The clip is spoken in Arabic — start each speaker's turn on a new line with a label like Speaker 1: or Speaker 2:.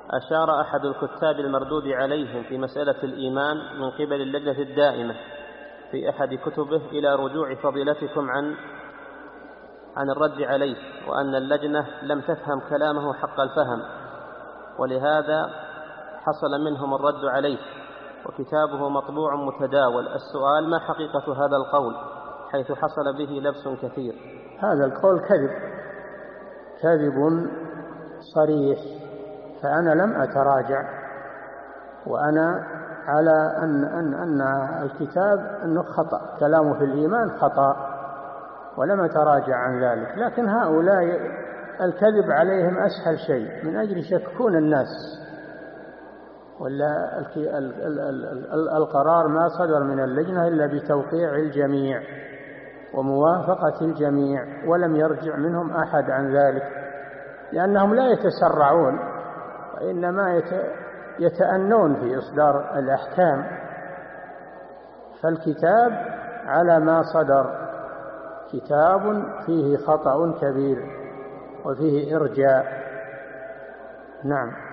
Speaker 1: أشار أحد الكتاب المردود عليهم في مسألة الإيمان من قبل اللجنة الدائمة في أحد كتبه إلى رجوع فضيلتكم عن الرد عليه، وأن اللجنة لم تفهم كلامه حق الفهم، ولهذا حصل منهم الرد عليه، وكتابه مطبوع متداول. السؤال: ما حقيقة هذا القول حيث حصل به لبس كثير؟
Speaker 2: هذا القول كذب صريح، فأنا لم أتراجع، وأنا على أن الكتاب أنه خطأ، كلامه في الإيمان خطأ، ولم أتراجع عن ذلك. لكن هؤلاء الكذب عليهم أسهل شيء، من أجل يشككون الناس، ولا القرار ما صدر من اللجنة إلا بتوقيع الجميع وموافقة الجميع، ولم يرجع منهم أحد عن ذلك، لأنهم لا يتسرعون، وإنما يتأنون في إصدار الأحكام. فالكتاب على ما صدر كتاب فيه خطأ كبير وفيه إرجاء. نعم.